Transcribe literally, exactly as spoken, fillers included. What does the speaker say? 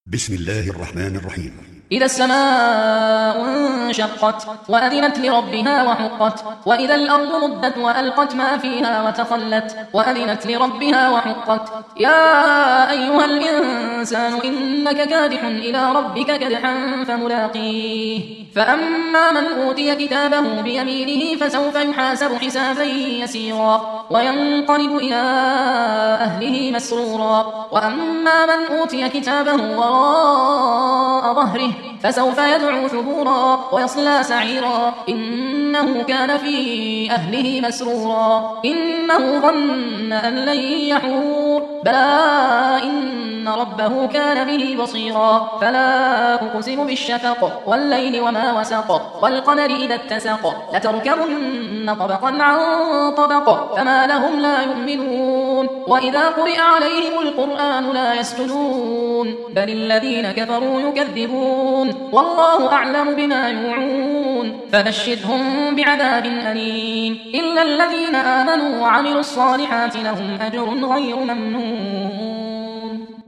بسم الله الرحمن الرحيم. إذا السماء انشقت وأذنت لربها وحقت وإذا الأرض مدت وألقت ما فيها وتخلت وأذنت لربها وحقت. يا أيها الإنسان إنك كادح إلى ربك كدحا فملاقيه فأما من أوتي كتابه بيمينه فسوف يحاسب حسابا يسيرا وينقلب إلى أهله مسرورا. وأما من أوتي كتابه وراء ظهره فسوف يدعو ثبورا ويصلى سعيرا إنه كان في أهله مسرورا إنه ظن أن لن يحور بلى إن ربه كان به بصيرا. فلا أقسم بالشفق والليل وما وسق والقمر إذا اتسق لتركبن طبقا عن طبق فما لهم لا يؤمنون وإذا قرئ عليهم القرآن لا يسجدون بل الذين كفروا يكذبون والله أعلم بما يوعون فبشرهم بعذاب أليم إلا الذين آمنوا وعملوا الصالحات لهم أجر غير ممنون.